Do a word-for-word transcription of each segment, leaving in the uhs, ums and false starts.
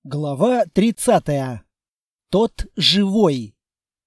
Глава тридцатая. Тот живой.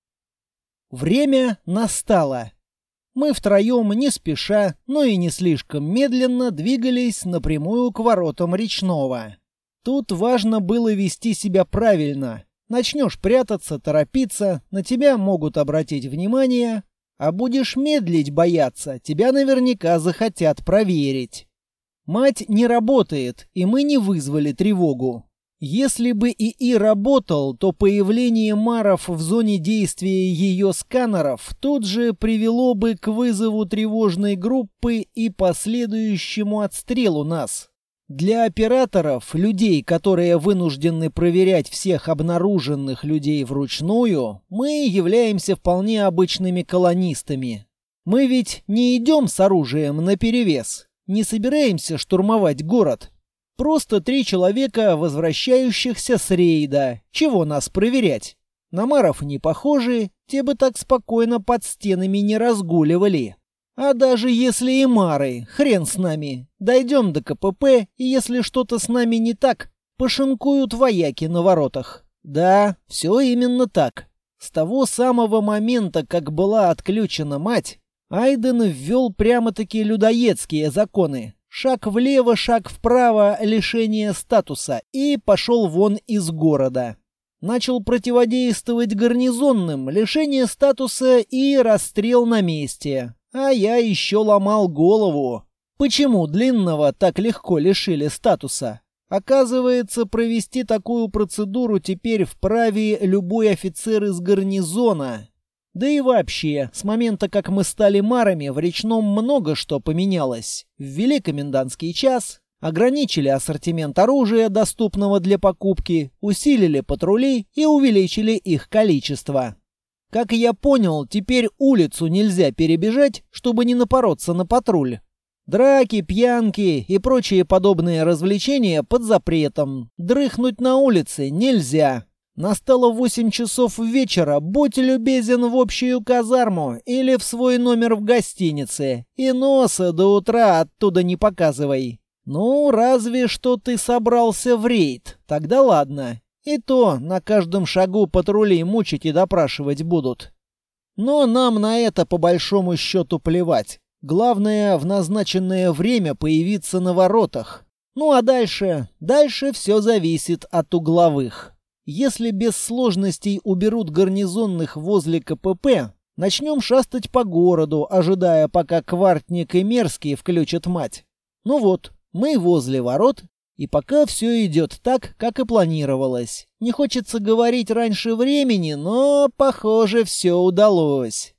Время настало. Мы втроем не спеша, но и не слишком медленно двигались напрямую к воротам речного. Тут важно было вести себя правильно. Начнешь прятаться, торопиться, на тебя могут обратить внимание, а будешь медлить бояться, тебя наверняка захотят проверить. Мать не работает, и мы не вызвали тревогу. Если бы ИИ работал, то появление маров в зоне действия ее сканеров тут же привело бы к вызову тревожной группы и последующему отстрелу нас. Для операторов, людей, которые вынуждены проверять всех обнаруженных людей вручную, мы являемся вполне обычными колонистами. Мы ведь не идем с оружием наперевес, не собираемся штурмовать город. Просто три человека, возвращающихся с рейда. Чего нас проверять? На маров не похожи, те бы так спокойно под стенами не разгуливали. А даже если и мары, хрен с нами. Дойдем до КПП, и если что-то с нами не так, пошинкуют вояки на воротах. Да, все именно так. С того самого момента, как была отключена мать, Айден ввел прямо-таки людоедские законы. Шаг влево, шаг вправо, лишение статуса, и пошел вон из города. Начал противодействовать гарнизонным, лишение статуса и расстрел на месте. А я еще ломал голову. Почему Длинного так легко лишили статуса? Оказывается, провести такую процедуру теперь вправе любой офицер из гарнизона. Да и вообще, с момента, как мы стали марами, в речном много что поменялось. Ввели комендантский час, ограничили ассортимент оружия, доступного для покупки, усилили патрули и увеличили их количество. Как я понял, теперь улицу нельзя перебежать, чтобы не напороться на патруль. Драки, пьянки и прочие подобные развлечения под запретом. Дрыхнуть на улице нельзя. Настало восемь часов вечера, будь любезен в общую казарму или в свой номер в гостинице, и носа до утра оттуда не показывай. Ну, разве что ты собрался в рейд, тогда ладно. И то на каждом шагу патрули мучить и допрашивать будут. Но нам на это по большому счету плевать. Главное, в назначенное время появиться на воротах. Ну а дальше? Дальше все зависит от угловых. Если без сложностей уберут гарнизонных возле КПП, начнем шастать по городу, ожидая, пока Квартник и Мерзкий включат мать. Ну вот, мы возле ворот, и пока все идет так, как и планировалось. Не хочется говорить раньше времени, но, похоже, все удалось.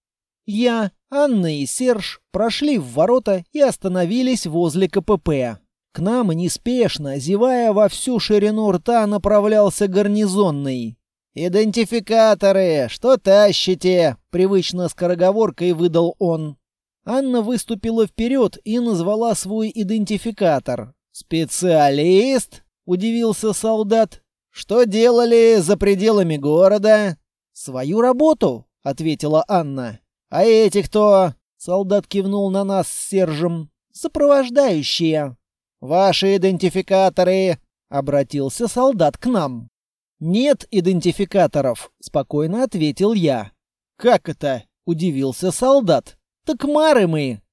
Я, Анна и Серж прошли в ворота и остановились возле КПП. К нам неспешно, зевая во всю ширину рта, направлялся гарнизонный. «Идентификаторы! Что тащите?» — привычно скороговоркой выдал он. Анна выступила вперед и назвала свой идентификатор. «Специалист?» — удивился солдат. «Что делали за пределами города?» «Свою работу», — ответила Анна. «А эти кто?» — солдат кивнул на нас с Сержем. «Сопровождающие». «Ваши идентификаторы!» — обратился солдат к нам. «Нет идентификаторов», — спокойно ответил я. «Как это?» — удивился солдат. «Так мары мы».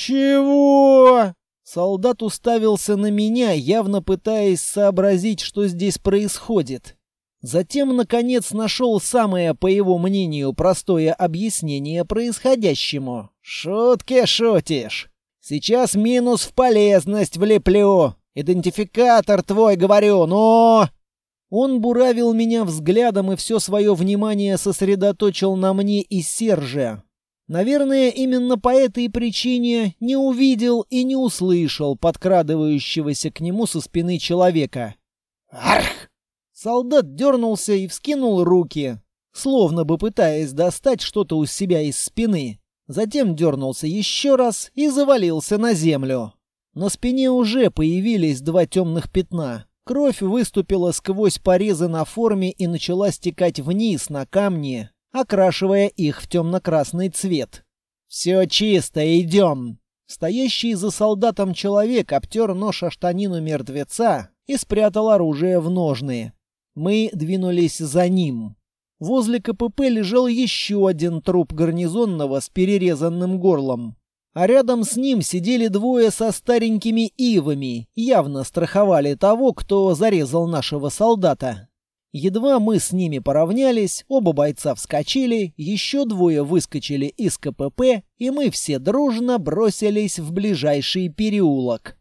«Чего?» Солдат уставился на меня, явно пытаясь сообразить, что здесь происходит. Затем, наконец, нашел самое, по его мнению, простое объяснение происходящему. «Шутки шутишь. Сейчас минус в полезность влеплю. Идентификатор твой, говорю, но...» Он буравил меня взглядом и все свое внимание сосредоточил на мне и Серже. Наверное, именно по этой причине не увидел и не услышал подкрадывающегося к нему со спины человека. «Арх!» Солдат дернулся и вскинул руки, словно бы пытаясь достать что-то у себя из спины. Затем дернулся еще раз и завалился на землю. На спине уже появились два темных пятна. Кровь выступила сквозь порезы на форме и начала стекать вниз на камни, окрашивая их в темно-красный цвет. «Все чисто, идем!» Стоящий за солдатом человек обтер нож о штанину мертвеца и спрятал оружие в ножны. Мы двинулись за ним. Возле КПП лежал еще один труп гарнизонного с перерезанным горлом. А рядом с ним сидели двое со старенькими ивами, явно страховали того, кто зарезал нашего солдата. Едва мы с ними поравнялись, оба бойца вскочили, еще двое выскочили из КПП, и мы все дружно бросились в ближайший переулок.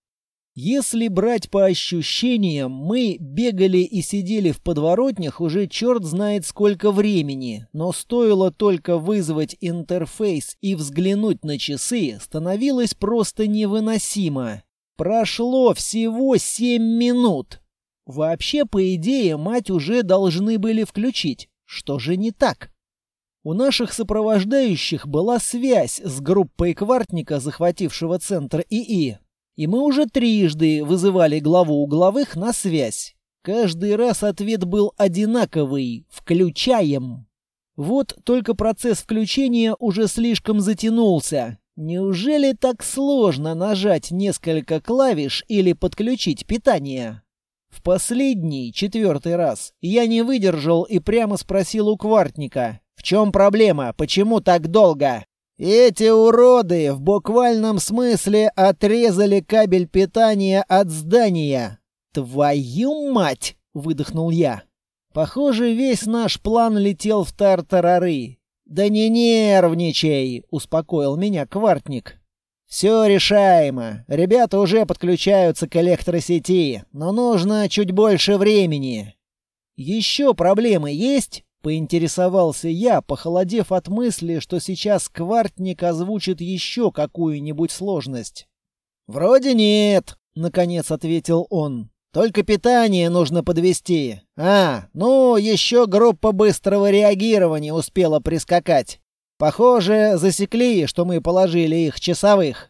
Если брать по ощущениям, мы бегали и сидели в подворотнях уже черт знает сколько времени, но стоило только вызвать интерфейс и взглянуть на часы, становилось просто невыносимо. Прошло всего семь минут. Вообще, по идее, мать уже должны были включить. Что же не так? У наших сопровождающих была связь с группой Квартника, захватившего центр ИИ. И мы уже трижды вызывали главу угловых на связь. Каждый раз ответ был одинаковый — «включаем». Вот только процесс включения уже слишком затянулся. Неужели так сложно нажать несколько клавиш или подключить питание? В последний, четвертый раз, я не выдержал и прямо спросил у Квартника: «В чем проблема? Почему так долго?» «Эти уроды в буквальном смысле отрезали кабель питания от здания». «Твою мать!» — выдохнул я. Похоже, весь наш план летел в тартарары. «Да не нервничай!» — успокоил меня Квартник. «Все решаемо. Ребята уже подключаются к электросети, но нужно чуть больше времени». «Еще проблемы есть?» — поинтересовался я, похолодев от мысли, что сейчас Квартник озвучит еще какую-нибудь сложность. «Вроде нет», — наконец ответил он. «Только питание нужно подвести. А, ну, еще группа быстрого реагирования успела прискакать. Похоже, засекли, что мы положили их часовых».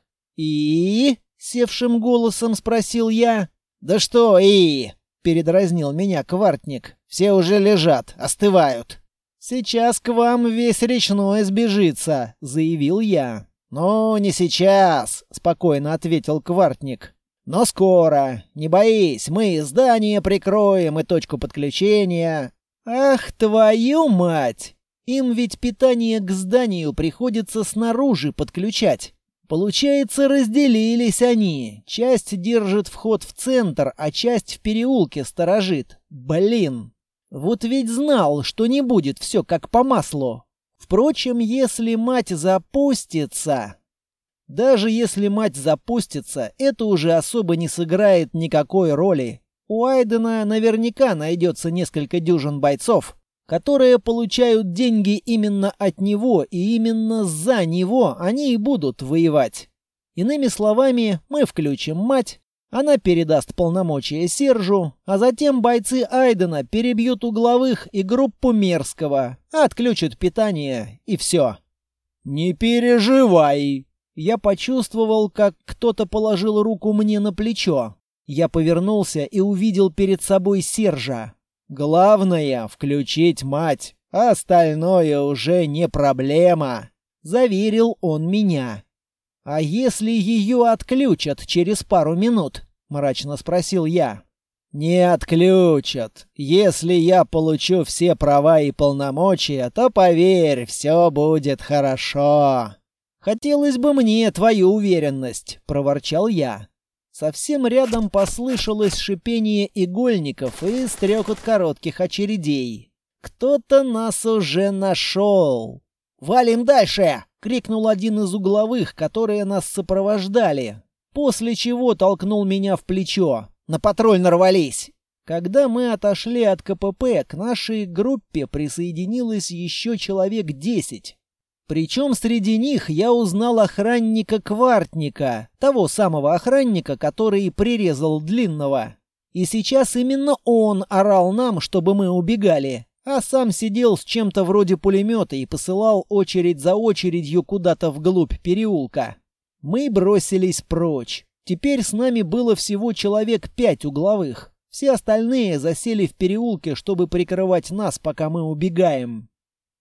«И?» — севшим голосом спросил я. «Да что «и?» — передразнил меня Квартник. «Все уже лежат, остывают». «Сейчас к вам весь речной сбежится», — заявил я. «Ну, не сейчас», — спокойно ответил Квартник. «Но скоро. Не боись, мы здание прикроем и точку подключения». «Ах, твою мать! Им ведь питание к зданию приходится снаружи подключать. Получается, разделились они. Часть держит вход в центр, а часть в переулке сторожит. Блин. Вот ведь знал, что не будет все как по маслу. Впрочем, если мать запустится... Даже если мать запустится, это уже особо не сыграет никакой роли. У Айдена наверняка найдется несколько дюжин бойцов, которые получают деньги именно от него, и именно за него они и будут воевать. Иными словами, мы включим мать, она передаст полномочия Сержу, а затем бойцы Айдена перебьют угловых и группу Мерзкого, отключат питание, и все. «Не переживай!» Я почувствовал, как кто-то положил руку мне на плечо. Я повернулся и увидел перед собой Сержа. «Главное — включить мать, а остальное уже не проблема», — заверил он меня. «А если ее отключат через пару минут?» — мрачно спросил я. «Не отключат. Если я получу все права и полномочия, то, поверь, все будет хорошо». «Хотелось бы мне твою уверенность», — проворчал я. Совсем рядом послышалось шипение игольников и стрекот коротких очередей. «Кто-то нас уже нашел!» «Валим дальше!» — крикнул один из угловых, которые нас сопровождали, после чего толкнул меня в плечо. «На патруль нарвались!» Когда мы отошли от КПП, к нашей группе присоединилось еще человек десять. Причем среди них я узнал охранника Квартника, того самого охранника, который прирезал Длинного. И сейчас именно он орал нам, чтобы мы убегали, а сам сидел с чем-то вроде пулемета и посылал очередь за очередью куда-то вглубь переулка. Мы бросились прочь. Теперь с нами было всего человек пять угловых. Все остальные засели в переулке, чтобы прикрывать нас, пока мы убегаем.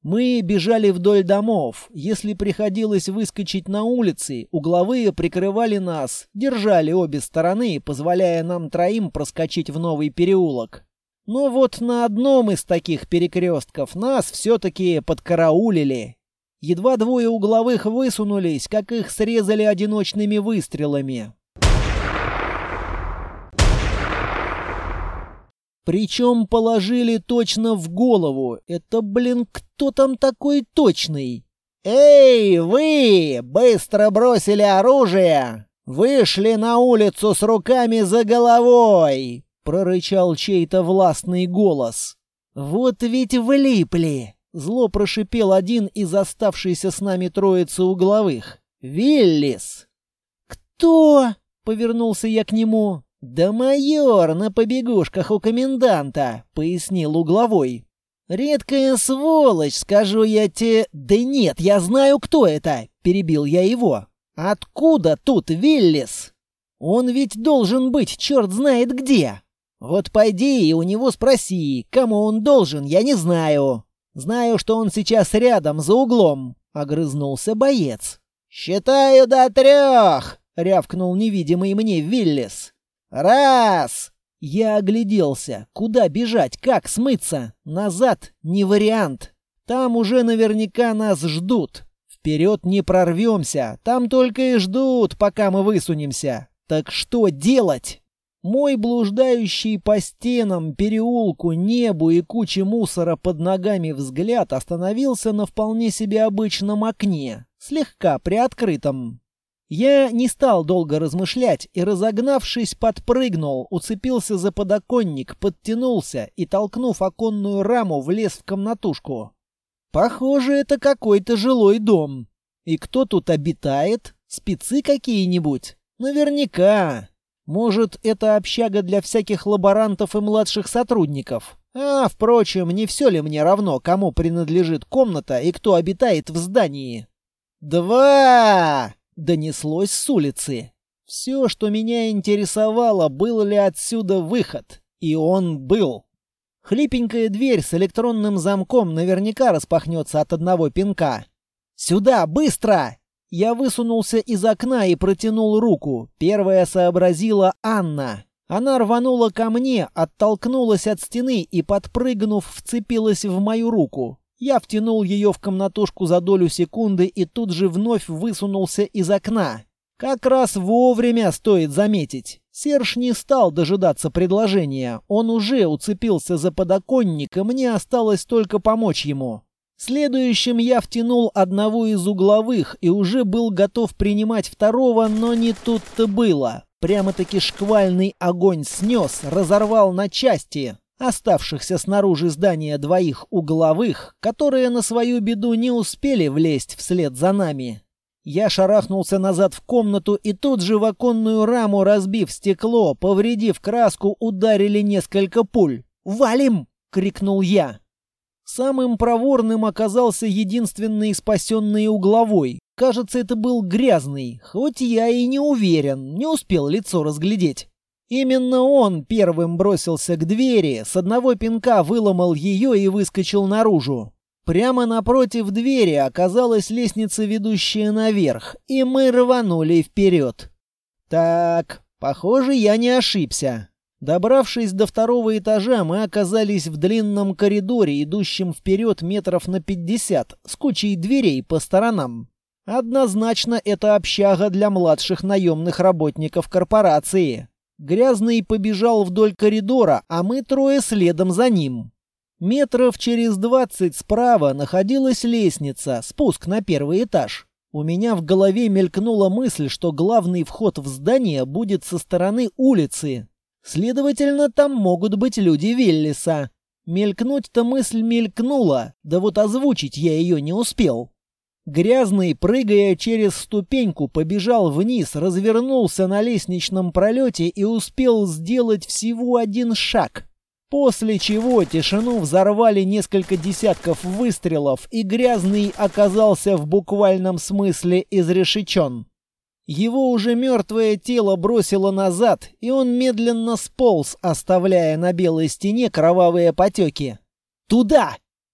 Мы бежали вдоль домов. Если приходилось выскочить на улицы, угловые прикрывали нас, держали обе стороны, позволяя нам троим проскочить в новый переулок. Но вот на одном из таких перекрестков нас все-таки подкараулили. Едва двое угловых высунулись, как их срезали одиночными выстрелами. Причем положили точно в голову. Это, блин, кто там такой точный? «Эй, вы! Быстро бросили оружие! Вышли на улицу с руками за головой!» — прорычал чей-то властный голос. «Вот ведь влипли!» — зло прошипел один из оставшейся с нами троицы угловых. «Виллис!» «Кто?» — повернулся я к нему. «Да майор на побегушках у коменданта», — пояснил угловой. «Редкая сволочь, скажу я тебе...» «Да нет, я знаю, кто это», — перебил я его. «Откуда тут Виллис? Он ведь должен быть черт знает где. Вот пойди и у него спроси, кому он должен, я не знаю. Знаю, что он сейчас рядом, за углом», — огрызнулся боец. «Считаю до трех», — рявкнул невидимый мне Виллис. «Раз!» Я огляделся. Куда бежать? Как смыться? Назад не вариант. Там уже наверняка нас ждут. Вперед не прорвемся. Там только и ждут, пока мы высунемся. Так что делать? Мой блуждающий по стенам, переулку, небу и куче мусора под ногами взгляд остановился на вполне себе обычном окне, слегка приоткрытом. Я не стал долго размышлять и, разогнавшись, подпрыгнул, уцепился за подоконник, подтянулся и, толкнув оконную раму, влез в комнатушку. Похоже, это какой-то жилой дом. И кто тут обитает? Спецы какие-нибудь? Наверняка. Может, это общага для всяких лаборантов и младших сотрудников? А, впрочем, не все ли мне равно, кому принадлежит комната и кто обитает в здании? «Два!» — донеслось с улицы. Все, что меня интересовало, был ли отсюда выход. И он был. Хлипенькая дверь с электронным замком наверняка распахнется от одного пинка. «Сюда, быстро!» Я высунулся из окна и протянул руку. Первая сообразила Анна. Она рванула ко мне, оттолкнулась от стены и, подпрыгнув, вцепилась в мою руку. Я втянул ее в комнатушку за долю секунды и тут же вновь высунулся из окна. Как раз вовремя, стоит заметить. Серж не стал дожидаться предложения. Он уже уцепился за подоконник, и мне осталось только помочь ему. Следующим я втянул одного из угловых и уже был готов принимать второго, но не тут-то было. Прямо-таки шквальный огонь снес, разорвал на части оставшихся снаружи здания двоих угловых, которые на свою беду не успели влезть вслед за нами. Я шарахнулся назад в комнату и тут же в оконную раму, разбив стекло, повредив краску, ударили несколько пуль. «Валим!» — крикнул я. Самым проворным оказался единственный спасенный угловой. Кажется, это был Грязный, хоть я и не уверен, не успел лицо разглядеть. Именно он первым бросился к двери, с одного пинка выломал ее и выскочил наружу. Прямо напротив двери оказалась лестница, ведущая наверх, и мы рванули вперед. Так, похоже, я не ошибся. Добравшись до второго этажа, мы оказались в длинном коридоре, идущем вперед метров на пятьдесят, с кучей дверей по сторонам. Однозначно, это общага для младших наемных работников корпорации. Грязный побежал вдоль коридора, а мы трое следом за ним. Метров через двадцать справа находилась лестница, спуск на первый этаж. У меня в голове мелькнула мысль, что главный вход в здание будет со стороны улицы. Следовательно, там могут быть люди Виллиса. Мелькнуть-то мысль мелькнула, да вот озвучить я ее не успел. Грязный, прыгая через ступеньку, побежал вниз, развернулся на лестничном пролете и успел сделать всего один шаг. После чего тишину взорвали несколько десятков выстрелов, и Грязный оказался в буквальном смысле изрешечен. Его уже мертвое тело бросило назад, и он медленно сполз, оставляя на белой стене кровавые потеки. «Туда!» —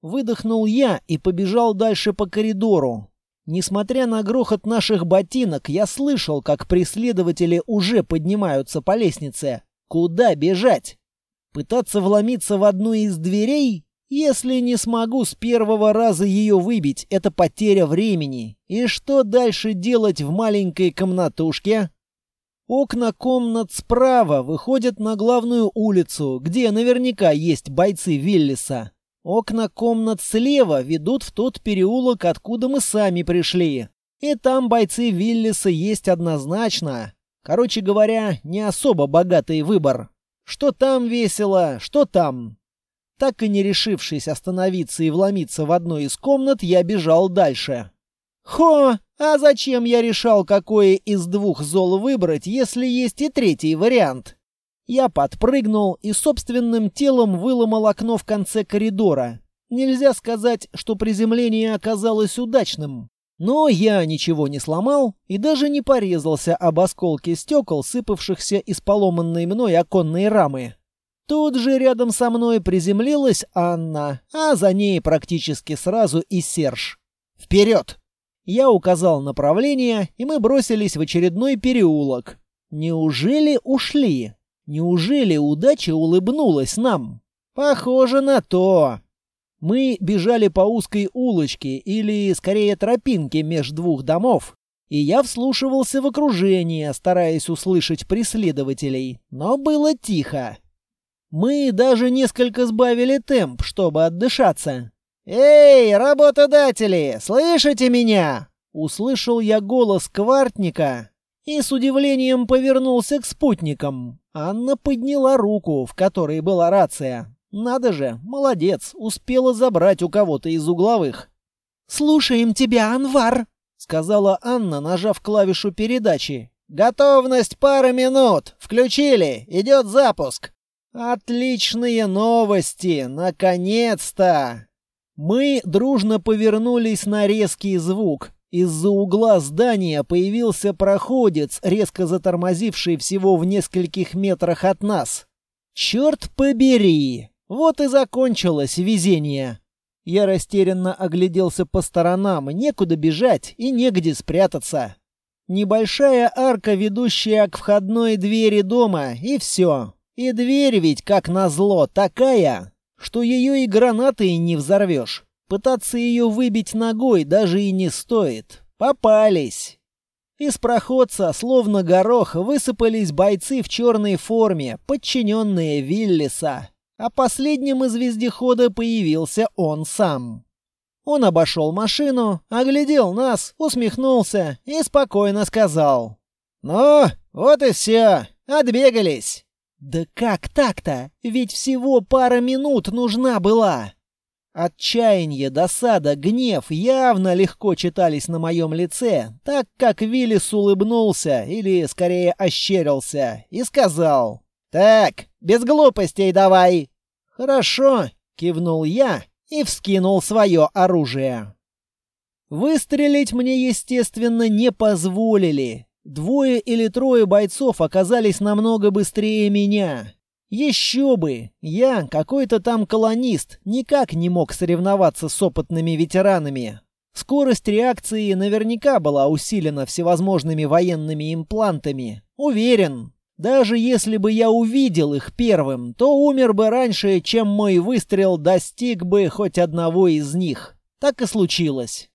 выдохнул я и побежал дальше по коридору. Несмотря на грохот наших ботинок, я слышал, как преследователи уже поднимаются по лестнице. Куда бежать? Пытаться вломиться в одну из дверей? Если не смогу с первого раза ее выбить, это потеря времени. И что дальше делать в маленькой комнатушке? Окна комнат справа выходят на главную улицу, где наверняка есть бойцы Виллиса. Окна комнат слева ведут в тот переулок, откуда мы сами пришли. И там бойцы Виллиса есть однозначно. Короче говоря, не особо богатый выбор. Что там весело, что там. Так и не решившись остановиться и вломиться в одну из комнат, я бежал дальше. Хо! А зачем я решал, какое из двух зол выбрать, если есть и третий вариант? Я подпрыгнул и собственным телом выломал окно в конце коридора. Нельзя сказать, что приземление оказалось удачным. Но я ничего не сломал и даже не порезался об осколки стекол, сыпавшихся из поломанной мной оконной рамы. Тут же рядом со мной приземлилась Анна, а за ней практически сразу и Серж. «Вперед!» Я указал направление, и мы бросились в очередной переулок. Неужели ушли? Неужели удача улыбнулась нам? Похоже на то. Мы бежали по узкой улочке, или, скорее, тропинке меж двух домов, и я вслушивался в окружение, стараясь услышать преследователей, но было тихо. Мы даже несколько сбавили темп, чтобы отдышаться. «Эй, работодатели, слышите меня?» Услышал я голос квартника и с удивлением повернулся к спутникам. Анна подняла руку, в которой была рация. Надо же, молодец, успела забрать у кого-то из угловых. «Слушаем тебя, Анвар», — сказала Анна, нажав клавишу передачи. «Готовность пара минут. Включили. Идет запуск». «Отличные новости! Наконец-то!» Мы дружно повернулись на резкий звук. Из-за угла здания появился проходец, резко затормозивший всего в нескольких метрах от нас. «Черт побери! Вот и закончилось везение!» Я растерянно огляделся по сторонам, некуда бежать и негде спрятаться. Небольшая арка, ведущая к входной двери дома, и все. И дверь ведь, как назло, такая, что ее и гранатой не взорвешь. Пытаться ее выбить ногой даже и не стоит. Попались. Из проходца, словно горох, высыпались бойцы в черной форме, подчиненные Виллиса. А последним из вездехода появился он сам. Он обошел машину, оглядел нас, усмехнулся и спокойно сказал: «Ну, вот и все, отбегались». «Да как так-то? Ведь всего пара минут нужна была!» Отчаяние, досада, гнев явно легко читались на моем лице, так как Виллис улыбнулся, или скорее ощерился, и сказал: «Так, без глупостей давай!» «Хорошо!» — кивнул я и вскинул свое оружие. Выстрелить мне, естественно, не позволили. Двое или трое бойцов оказались намного быстрее меня. Еще бы! Я, какой-то там колонист, никак не мог соревноваться с опытными ветеранами. Скорость реакции наверняка была усилена всевозможными военными имплантами. Уверен. Даже если бы я увидел их первым, то умер бы раньше, чем мой выстрел достиг бы хоть одного из них. Так и случилось.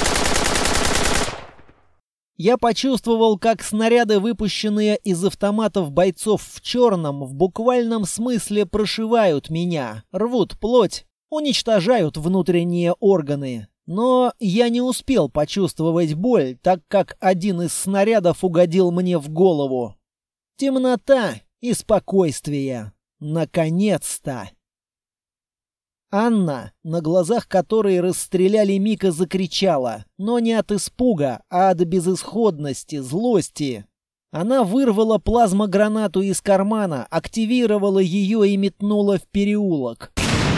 Я почувствовал, как снаряды, выпущенные из автоматов бойцов в черном, в буквальном смысле прошивают меня, рвут плоть, уничтожают внутренние органы. Но я не успел почувствовать боль, так как один из снарядов угодил мне в голову. Темнота и спокойствие. Наконец-то! Анна, на глазах которой расстреляли Мика, закричала, но не от испуга, а от безысходности, злости. Она вырвала плазмогранату из кармана, активировала ее и метнула в переулок.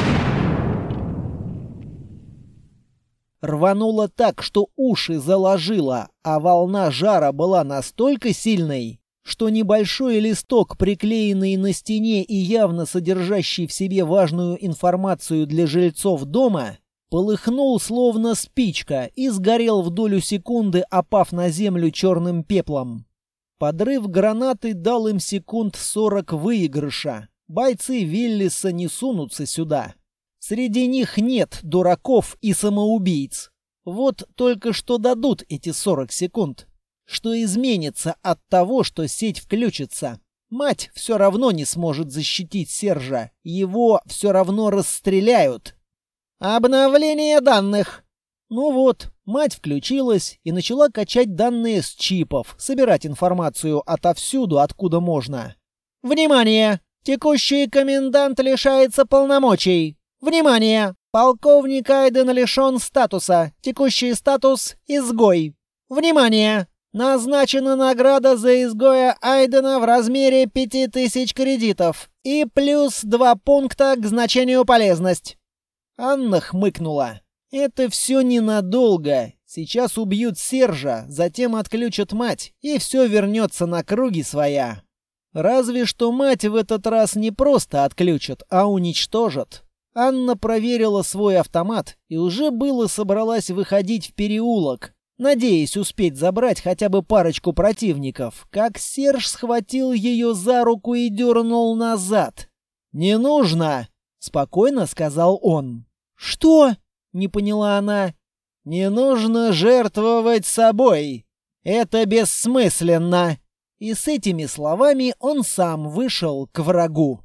Рванула так, что уши заложила, а волна жара была настолько сильной, что небольшой листок, приклеенный на стене и явно содержащий в себе важную информацию для жильцов дома, полыхнул словно спичка и сгорел в долю секунды, опав на землю черным пеплом. Подрыв гранаты дал им секунд сорок выигрыша. Бойцы Виллиса не сунутся сюда. Среди них нет дураков и самоубийц. Вот только что дадут эти сорок секунд. Что изменится от того, что сеть включится? Мать все равно не сможет защитить Сержа. Его все равно расстреляют. Обновление данных. Ну вот, мать включилась и начала качать данные с чипов, собирать информацию отовсюду, откуда можно. Внимание! Текущий комендант лишается полномочий. Внимание! Полковник Айден лишен статуса. Текущий статус — изгой. Внимание! Назначена награда за изгоя Айдена в размере пяти тысяч кредитов и плюс два пункта к значению полезность. Анна хмыкнула. Это все ненадолго. Сейчас убьют Сержа, затем отключат мать, и все вернется на круги своя. Разве что мать в этот раз не просто отключат, а уничтожат. Анна проверила свой автомат и уже было собралась выходить в переулок, надеясь успеть забрать хотя бы парочку противников, как Серж схватил ее за руку и дернул назад. «Не нужно!» — спокойно сказал он. «Что?» — не поняла она. «Не нужно жертвовать собой. Это бессмысленно!» И с этими словами он сам вышел к врагу.